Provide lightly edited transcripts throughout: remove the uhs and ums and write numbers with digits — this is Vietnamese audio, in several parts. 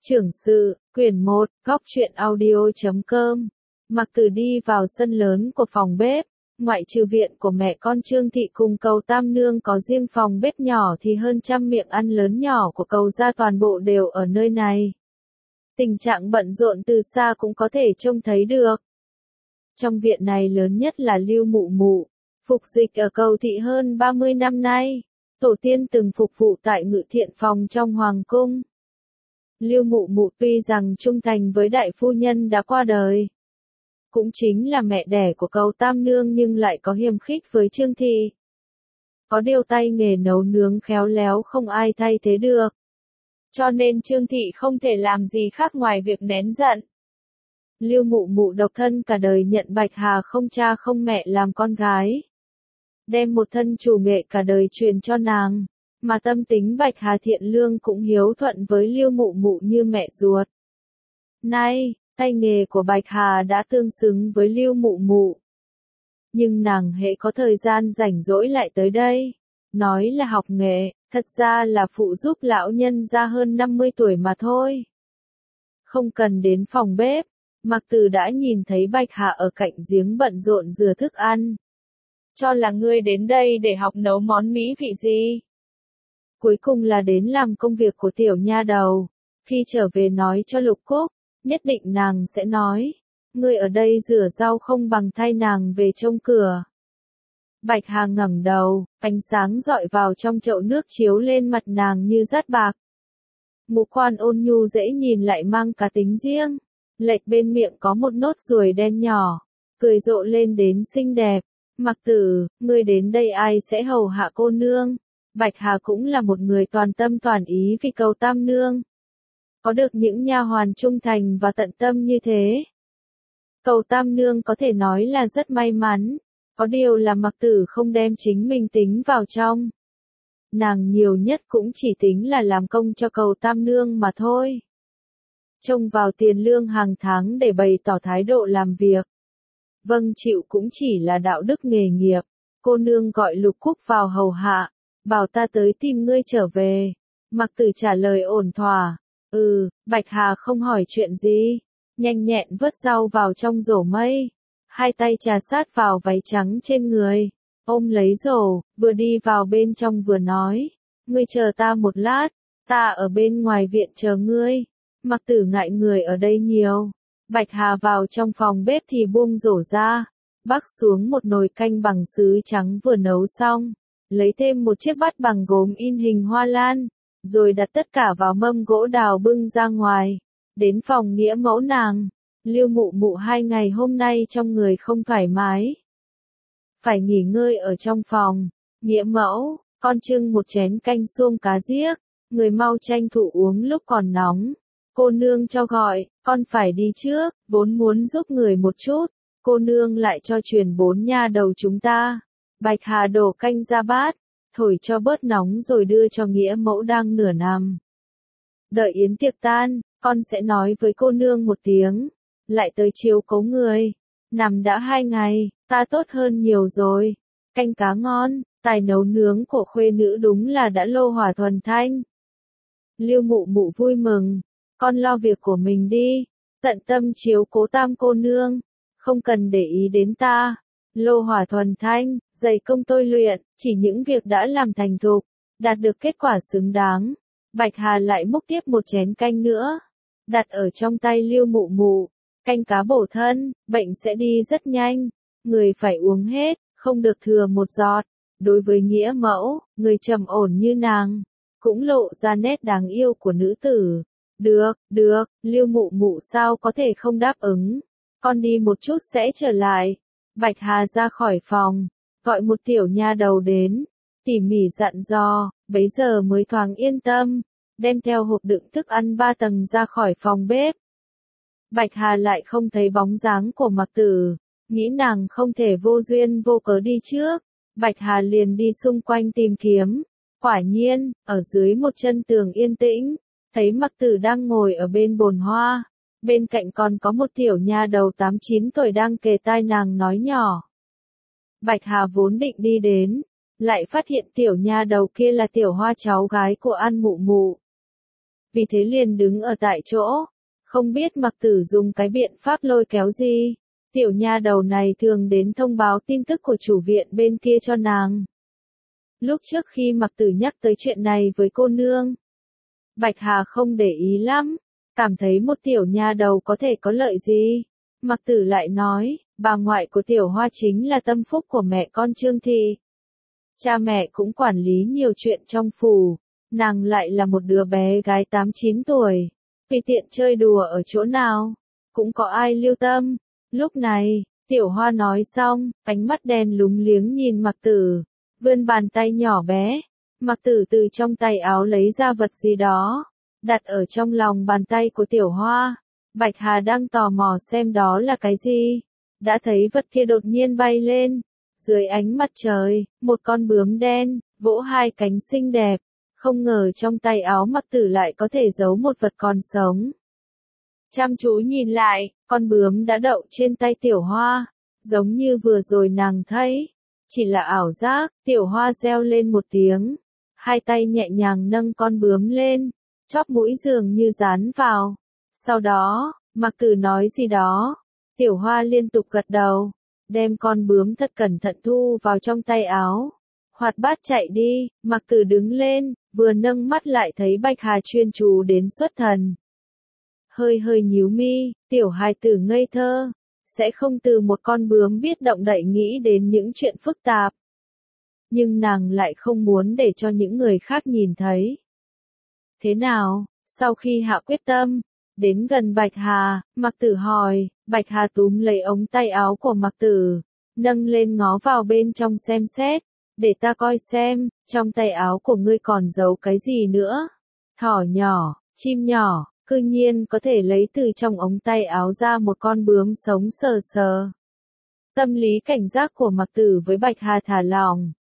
Trưởng sự, quyển 1, góc truyện audio.com. Mặc Tử đi vào sân lớn của phòng bếp, ngoại trừ viện của mẹ con Trương Thị cùng Cầu Tam Nương có riêng phòng bếp nhỏ thì hơn trăm miệng ăn lớn nhỏ của Cầu gia toàn bộ đều ở nơi này. Tình trạng bận rộn từ xa cũng có thể trông thấy được. Trong viện này lớn nhất là Lưu Mụ Mụ, phục dịch ở Cầu Thị hơn 30 năm nay, tổ tiên từng phục vụ tại Ngự Thiện Phòng trong Hoàng Cung. Lưu Mụ Mụ tuy rằng trung thành với đại phu nhân đã qua đời, cũng chính là mẹ đẻ của Cầu Tam Nương nhưng lại có hiềm khích với Trương Thị. Có điều tay nghề nấu nướng khéo léo không ai thay thế được. Cho nên Trương Thị không thể làm gì khác ngoài việc nén giận. Lưu Mụ Mụ độc thân cả đời nhận Bạch Hà không cha không mẹ làm con gái, đem một thân chủ nghệ cả đời truyền cho nàng. Mà tâm tính Bạch Hà thiện lương cũng hiếu thuận với Lưu Mụ Mụ như mẹ ruột. Nay, tay nghề của Bạch Hà đã tương xứng với Lưu Mụ Mụ. Nhưng nàng hễ có thời gian rảnh rỗi lại tới đây. Nói là học nghệ, thật ra là phụ giúp lão nhân gia hơn 50 tuổi mà thôi. Không cần đến phòng bếp, Mặc Tử đã nhìn thấy Bạch Hà ở cạnh giếng bận rộn rửa thức ăn. Cho là ngươi đến đây để học nấu món mỹ vị gì? Cuối cùng là đến làm công việc của tiểu nha đầu. Khi trở về nói cho Lục Cúc, nhất định nàng sẽ nói, ngươi ở đây rửa rau không bằng thay nàng về trông cửa. Bạch Hà ngẩng đầu, ánh sáng dọi vào trong chậu nước chiếu lên mặt nàng như dát bạc. Ngũ quan ôn nhu dễ nhìn lại mang cá tính riêng, lệch bên miệng có một nốt ruồi đen nhỏ, cười rộ lên đến xinh đẹp. Mặc Tử, ngươi đến đây ai sẽ hầu hạ cô nương? Bạch Hà cũng là một người toàn tâm toàn ý vì Cầu Tam Nương. Có được những nha hoàn trung thành và tận tâm như thế, Cầu Tam Nương có thể nói là rất may mắn. Có điều là Mặc Tử không đem chính mình tính vào trong. Nàng nhiều nhất cũng chỉ tính là làm công cho Cầu Tam Nương mà thôi. Trông vào tiền lương hàng tháng để bày tỏ thái độ làm việc. Vâng chịu cũng chỉ là đạo đức nghề nghiệp. Cô nương gọi Lục Cúc vào hầu hạ, bảo ta tới tìm ngươi trở về. Mặc Tử trả lời ổn thỏa. Bạch Hà không hỏi chuyện gì. Nhanh nhẹn vớt rau vào trong rổ mây. Hai tay trà sát vào váy trắng trên người. Ôm lấy rổ, vừa đi vào bên trong vừa nói. Ngươi chờ ta một lát, ta ở bên ngoài viện chờ ngươi. Mặc Tử ngại người ở đây nhiều. Bạch Hà vào trong phòng bếp thì buông rổ ra. Bắc xuống một nồi canh bằng sứ trắng vừa nấu xong. Lấy thêm một chiếc bát bằng gốm in hình hoa lan. Rồi đặt tất cả vào mâm gỗ đào bưng ra ngoài. Đến phòng nghĩa mẫu nàng. Lưu Mụ Mụ 2 ngày hôm nay trong người không thoải mái. Phải nghỉ ngơi ở trong phòng. Nghĩa mẫu, con trưng một chén canh suông cá giếc. Người mau tranh thủ uống lúc còn nóng. Cô nương cho gọi, con phải đi trước, vốn muốn giúp người một chút. Cô nương lại cho truyền 4 nha đầu chúng ta. Bạch Hà đổ canh ra bát, thổi cho bớt nóng rồi đưa cho nghĩa mẫu đang nửa nằm. Đợi yến tiệc tan, con sẽ nói với cô nương một tiếng. Lại tới chiếu cố người. Nằm đã 2 ngày, ta tốt hơn nhiều rồi. Canh cá ngon, tài nấu nướng của khuê nữ đúng là đã lô hỏa thuần thanh. Lưu Mụ Mụ vui mừng. Con lo việc của mình đi. Tận tâm chiếu cố Tam cô nương. Không cần để ý đến ta. Lô hỏa thuần thanh, dày công tôi luyện, chỉ những việc đã làm thành thục, đạt được kết quả xứng đáng. Bạch Hà lại múc tiếp một chén canh nữa. Đặt ở trong tay Lưu Mụ Mụ. Canh cá bổ thân, bệnh sẽ đi rất nhanh. Người phải uống hết, không được thừa một giọt. Đối với nghĩa mẫu, người trầm ổn như nàng, cũng lộ ra nét đáng yêu của nữ tử. Được, Lưu Mụ Mụ sao có thể không đáp ứng. Con đi một chút sẽ trở lại. Bạch Hà ra khỏi phòng, gọi một tiểu nha đầu đến, tỉ mỉ dặn dò, bấy giờ mới thoáng yên tâm, đem theo hộp đựng thức ăn 3 tầng ra khỏi phòng bếp. Bạch Hà lại không thấy bóng dáng của Mặc Tử, nghĩ nàng không thể vô duyên vô cớ đi trước. Bạch Hà liền đi xung quanh tìm kiếm, quả nhiên, ở dưới một chân tường yên tĩnh, thấy Mặc Tử đang ngồi ở bên bồn hoa. Bên cạnh còn có một tiểu nha đầu 8-9 tuổi đang kề tai nàng nói nhỏ. Bạch Hà vốn định đi đến, lại phát hiện tiểu nha đầu kia là Tiểu Hoa cháu gái của An Mụ Mụ. vì thế liền đứng ở tại chỗ. Không biết Mặc Tử dùng cái biện pháp lôi kéo gì. Tiểu nha đầu này thường đến thông báo tin tức của chủ viện bên kia cho nàng. Lúc trước khi Mặc Tử nhắc tới chuyện này với cô nương, Bạch Hà không để ý lắm, cảm thấy một tiểu nha đầu có thể có lợi gì. Mặc Tử lại nói, bà ngoại của Tiểu Hoa chính là tâm phúc của mẹ con Trương Thị. Cha mẹ cũng quản lý nhiều chuyện trong phủ, nàng lại là một đứa bé gái 8-9 tuổi, tùy tiện chơi đùa ở chỗ nào, cũng có ai lưu tâm. Lúc này, Tiểu Hoa nói xong, ánh mắt đen lúng liếng nhìn Mặc Tử, vươn bàn tay nhỏ bé. Mặc Tử từ trong tay áo lấy ra vật gì đó, đặt ở trong lòng bàn tay của Tiểu Hoa. Bạch Hà đang tò mò xem đó là cái gì, đã thấy vật kia đột nhiên bay lên. Dưới ánh mặt trời, một con bướm đen, vỗ hai cánh xinh đẹp, không ngờ trong tay áo Mặc Tử lại có thể giấu một vật còn sống. Chăm chú nhìn lại, con bướm đã đậu trên tay Tiểu Hoa, giống như vừa rồi nàng thấy. Chỉ là ảo giác, Tiểu Hoa reo lên một tiếng, hai tay nhẹ nhàng nâng con bướm lên, chóp mũi dường như dán vào. Sau đó, Mặc Tử nói gì đó, Tiểu Hoa liên tục gật đầu, đem con bướm thật cẩn thận thu vào trong tay áo. Hoạt bát chạy đi, Mặc Tử đứng lên, vừa nâng mắt lại thấy Bạch Hà chuyên chú đến xuất thần. Hơi hơi nhíu mi, tiểu hài tử ngây thơ, sẽ không từ một con bướm biết động đậy nghĩ đến những chuyện phức tạp. Nhưng nàng lại không muốn để cho những người khác nhìn thấy. Thế nào, sau khi hạ quyết tâm, đến gần Bạch Hà, Mặc Tử hỏi, Bạch Hà túm lấy ống tay áo của Mặc Tử, nâng lên ngó vào bên trong xem xét, để ta coi xem, trong tay áo của ngươi còn giấu cái gì nữa. Thỏ nhỏ, chim nhỏ, cư nhiên có thể lấy từ trong ống tay áo ra một con bướm sống sờ sờ. Tâm lý cảnh giác của Mặc Tử với Bạch Hà thả lỏng.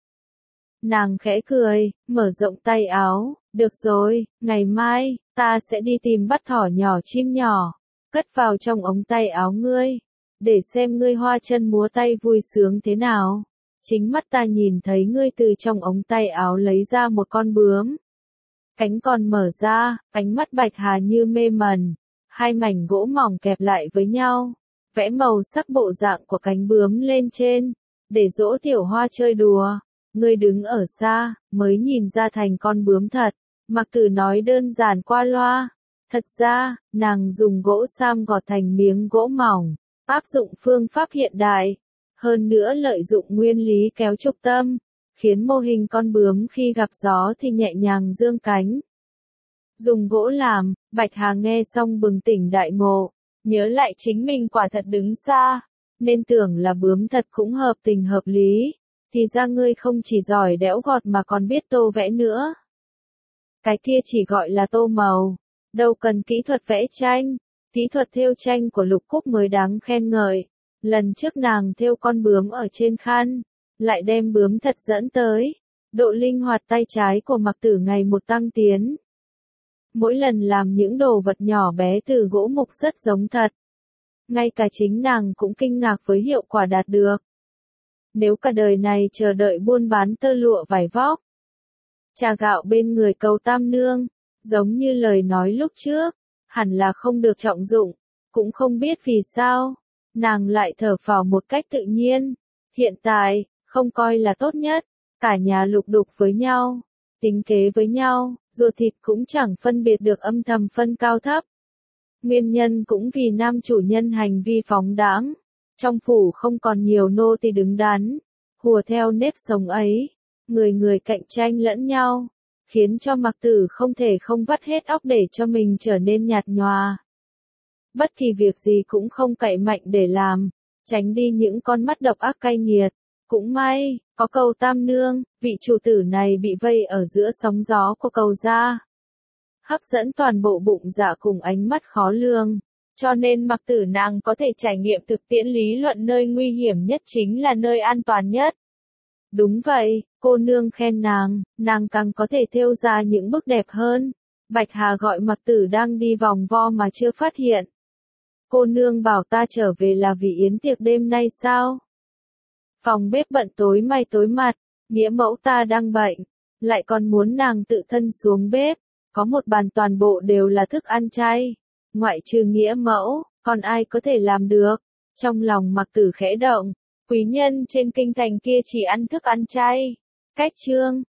Nàng khẽ cười, mở rộng tay áo, được rồi, ngày mai, ta sẽ đi tìm bắt thỏ nhỏ chim nhỏ, cất vào trong ống tay áo ngươi, để xem ngươi hoa chân múa tay vui sướng thế nào. Chính mắt ta nhìn thấy ngươi từ trong ống tay áo lấy ra một con bướm. Cánh còn mở ra, ánh mắt Bạch Hà như mê mẩn, hai mảnh gỗ mỏng kẹp lại với nhau, vẽ màu sắc bộ dạng của cánh bướm lên trên, để dỗ Tiểu Hoa chơi đùa. Ngươi đứng ở xa, mới nhìn ra thành con bướm thật. Mặc Tử nói đơn giản qua loa. Thật ra, nàng dùng gỗ sam gọt thành miếng gỗ mỏng, áp dụng phương pháp hiện đại. Hơn nữa lợi dụng nguyên lý kéo trục tâm, khiến mô hình con bướm khi gặp gió thì nhẹ nhàng dương cánh. Dùng gỗ làm, Bạch Hà nghe xong bừng tỉnh đại ngộ, nhớ lại chính mình quả thật đứng xa, nên tưởng là bướm thật cũng hợp tình hợp lý. Thì ra ngươi không chỉ giỏi đẽo gọt mà còn biết tô vẽ nữa. Cái kia chỉ gọi là tô màu, đâu cần kỹ thuật vẽ tranh, kỹ thuật thêu tranh của Lục Cúc mới đáng khen ngợi. Lần trước nàng thêu con bướm ở trên khăn, lại đem bướm thật dẫn tới. Độ linh hoạt tay trái của Mặc Tử ngày một tăng tiến. Mỗi lần làm những đồ vật nhỏ bé từ gỗ mục rất giống thật. Ngay cả chính nàng cũng kinh ngạc với hiệu quả đạt được. Nếu cả đời này chờ đợi buôn bán tơ lụa vải vóc, trà gạo bên người Cầu Tam Nương, giống như lời nói lúc trước, hẳn là không được trọng dụng, cũng không biết vì sao, nàng lại thở phào một cách tự nhiên. Hiện tại, không coi là tốt nhất, cả nhà lục đục với nhau, tính kế với nhau, ruột thịt cũng chẳng phân biệt được âm thầm phân cao thấp. Nguyên nhân cũng vì nam chủ nhân hành vi phóng đãng. Trong phủ không còn nhiều nô tỳ đứng đắn, hùa theo nếp sống ấy, người người cạnh tranh lẫn nhau, khiến cho Mặc Tử không thể không vắt hết óc để cho mình trở nên nhạt nhòa. Bất kỳ việc gì cũng không cậy mạnh để làm, tránh đi những con mắt độc ác cay nghiệt. Cũng may, có Cầu Tam Nương, vị chủ tử này bị vây ở giữa sóng gió của Cầu gia, hấp dẫn toàn bộ bụng dạ cùng ánh mắt khó lường. Cho nên Mặc Tử nàng có thể trải nghiệm thực tiễn lý luận nơi nguy hiểm nhất chính là nơi an toàn nhất. Đúng vậy, cô nương khen nàng càng có thể thêu ra những bức đẹp hơn. Bạch Hà gọi Mặc Tử đang đi vòng vo mà chưa phát hiện. Cô nương bảo ta trở về là vì yến tiệc đêm nay sao? Phòng bếp bận tối may tối mặt, nghĩa mẫu ta đang bệnh, lại còn muốn nàng tự thân xuống bếp. có một bàn toàn bộ đều là thức ăn chay. Ngoại trừ nghĩa mẫu, còn ai có thể làm được? Trong lòng Mặc Tử khẽ động, quý nhân trên kinh thành kia chỉ ăn thức ăn chay. Cách chương